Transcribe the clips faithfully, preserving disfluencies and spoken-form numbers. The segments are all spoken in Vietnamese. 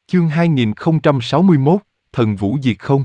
Chương hai nghìn không trăm sáu mươi mốt, Thần Vũ Diệt Không.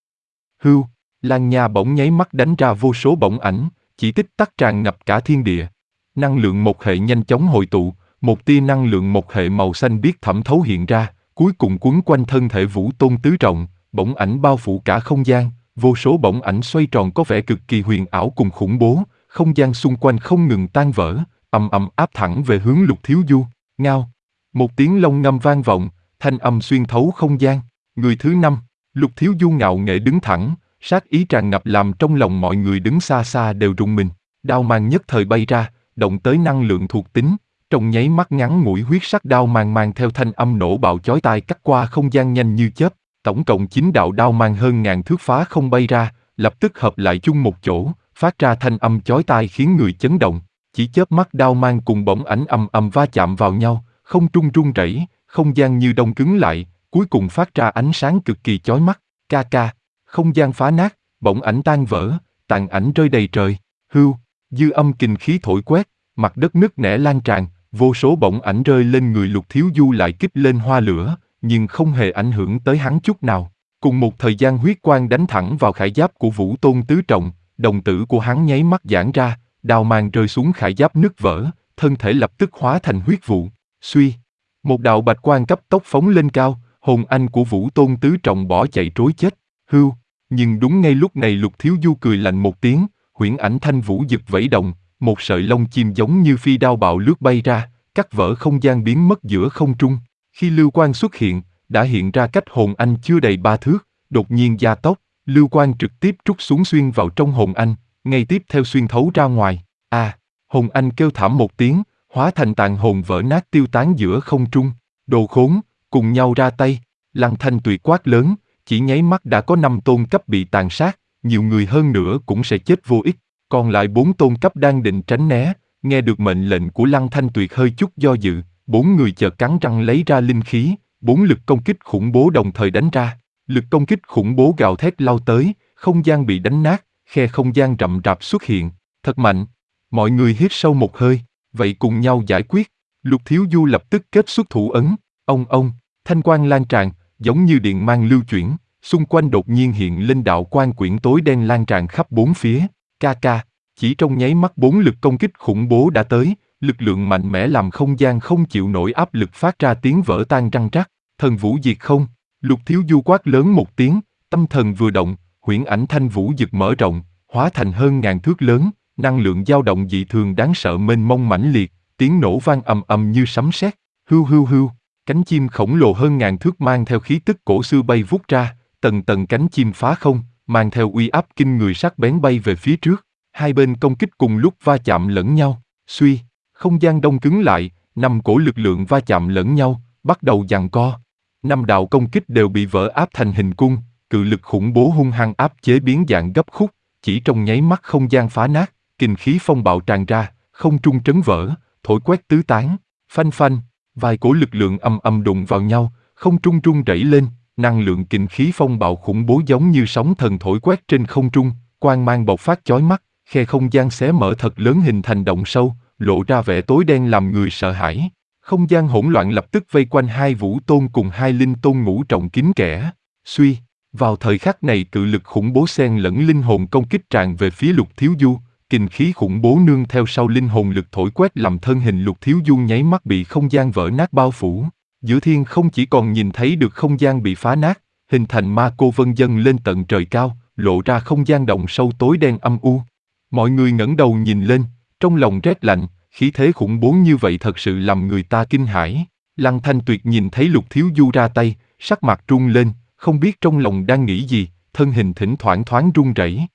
Hưu, Lan Nha bỗng nháy mắt đánh ra vô số bổng ảnh, chỉ tích tắc tràn ngập cả thiên địa. Năng lượng một hệ nhanh chóng hội tụ, một tia năng lượng một hệ màu xanh biếc thẩm thấu hiện ra, cuối cùng quấn quanh thân thể Vũ Tôn tứ trọng, bổng ảnh bao phủ cả không gian, vô số bổng ảnh xoay tròn có vẻ cực kỳ huyền ảo cùng khủng bố, không gian xung quanh không ngừng tan vỡ, ầm ầm áp thẳng về hướng Lục Thiếu Du. Ngao, một tiếng long ngâm vang vọng, thanh âm xuyên thấu không gian. Người thứ năm, Lục Thiếu Du ngạo nghễ đứng thẳng, sát ý tràn ngập làm trong lòng mọi người đứng xa xa đều rùng mình. Đao mang nhất thời bay ra, động tới năng lượng thuộc tính, trong nháy mắt ngắn ngủi huyết sắc đao mang mang theo thanh âm nổ bạo chói tai cắt qua không gian nhanh như chớp. Tổng cộng chín đạo đao mang hơn ngàn thước phá không bay ra, lập tức hợp lại chung một chỗ, phát ra thanh âm chói tai khiến người chấn động. Chỉ chớp mắt đao mang cùng bổng ảnh ầm ầm va chạm vào nhau, không trung rung rẩy, không gian như đông cứng lại, cuối cùng phát ra ánh sáng cực kỳ chói mắt. Ca ca, không gian phá nát, bổng ảnh tan vỡ, tàn ảnh rơi đầy trời. Hưu, dư âm kình khí thổi quét, mặt đất nứt nẻ lan tràn, vô số bổng ảnh rơi lên người Lục Thiếu Du lại kích lên hoa lửa, nhưng không hề ảnh hưởng tới hắn chút nào. Cùng một thời gian huyết quang đánh thẳng vào khải giáp của Vũ Tôn tứ trọng, đồng tử của hắn nháy mắt giãn ra, đao mang rơi xuống khải giáp nứt vỡ, thân thể lập tức hóa thành huyết vụ. Suy, một đạo bạch quang cấp tốc phóng lên cao, hồn anh của Vũ Tôn tứ trọng bỏ chạy trối chết. Hưu, nhưng đúng ngay lúc này Lục Thiếu Du cười lạnh một tiếng, huyễn ảnh thanh vũ giật vẫy động, một sợi lông chim giống như phi đao bạo lướt bay ra, cắt vỡ không gian biến mất giữa không trung. Khi lưu quang xuất hiện, đã hiện ra cách hồn anh chưa đầy ba thước, đột nhiên gia tốc, lưu quang trực tiếp trút xuống xuyên vào trong hồn anh, ngay tiếp theo xuyên thấu ra ngoài. A, à, hồn anh kêu thảm một tiếng, hóa thành tàn hồn vỡ nát tiêu tán giữa không trung. Đồ khốn, cùng nhau ra tay. Lăng Thanh Tuyệt quát lớn, chỉ nháy mắt đã có năm tôn cấp bị tàn sát, nhiều người hơn nữa cũng sẽ chết vô ích. Còn lại bốn tôn cấp đang định tránh né, nghe được mệnh lệnh của Lăng Thanh Tuyệt hơi chút do dự, bốn người chợt cắn răng lấy ra linh khí, bốn lực công kích khủng bố đồng thời đánh ra. Lực công kích khủng bố gào thét lao tới, không gian bị đánh nát, khe không gian rậm rạp xuất hiện, thật mạnh. Mọi người hít sâu một hơi, vậy cùng nhau giải quyết. Lục Thiếu Du lập tức kết xuất thủ ấn, ông ông, thanh quang lan tràn, giống như điện mang lưu chuyển, xung quanh đột nhiên hiện lên đạo quang quyển tối đen lan tràn khắp bốn phía. Ca ca, chỉ trong nháy mắt bốn lực công kích khủng bố đã tới, lực lượng mạnh mẽ làm không gian không chịu nổi áp lực phát ra tiếng vỡ tan răng rắc. Thần Vũ Diệt Không. Lục Thiếu Du quát lớn một tiếng, tâm thần vừa động, huyễn ảnh thanh vũ dực mở rộng, hóa thành hơn ngàn thước lớn, năng lượng dao động dị thường đáng sợ mênh mông mãnh liệt, tiếng nổ vang ầm ầm như sấm sét. Hưu hưu hưu, cánh chim khổng lồ hơn ngàn thước mang theo khí tức cổ xưa bay vút ra, tầng tầng cánh chim phá không, mang theo uy áp kinh người sắc bén bay về phía trước. Hai bên công kích cùng lúc va chạm lẫn nhau, suy, không gian đông cứng lại, năm cổ lực lượng va chạm lẫn nhau, bắt đầu giằng co. Năm đạo công kích đều bị vỡ áp thành hình cung, cự lực khủng bố hung hăng áp chế biến dạng gấp khúc, chỉ trong nháy mắt không gian phá nát, kình khí phong bạo tràn ra, không trung trấn vỡ, thổi quét tứ tán, phanh phanh, vài cổ lực lượng ầm ầm đụng vào nhau, không trung rung rẩy lên, năng lượng kình khí phong bạo khủng bố giống như sóng thần thổi quét trên không trung, quang mang bộc phát chói mắt, khe không gian xé mở thật lớn hình thành động sâu, lộ ra vẻ tối đen làm người sợ hãi. Không gian hỗn loạn lập tức vây quanh hai vũ tôn cùng hai linh tôn ngũ trọng kín kẽ. Suy, vào thời khắc này cự lực khủng bố xen lẫn linh hồn công kích tràn về phía Lục Thiếu Du, kình khí khủng bố nương theo sau linh hồn lực thổi quét làm thân hình Lục Thiếu Du nháy mắt bị không gian vỡ nát bao phủ. Giữa thiên không chỉ còn nhìn thấy được không gian bị phá nát, hình thành ma cô vân dâng lên tận trời cao, lộ ra không gian động sâu tối đen âm u. Mọi người ngẩng đầu nhìn lên, trong lòng rét lạnh. Khí thế khủng bố như vậy thật sự làm người ta kinh hãi. Lăng Thanh Tuyệt nhìn thấy Lục Thiếu Du ra tay, sắc mặt run lên, không biết trong lòng đang nghĩ gì, thân hình thỉnh thoảng thoáng run rẩy.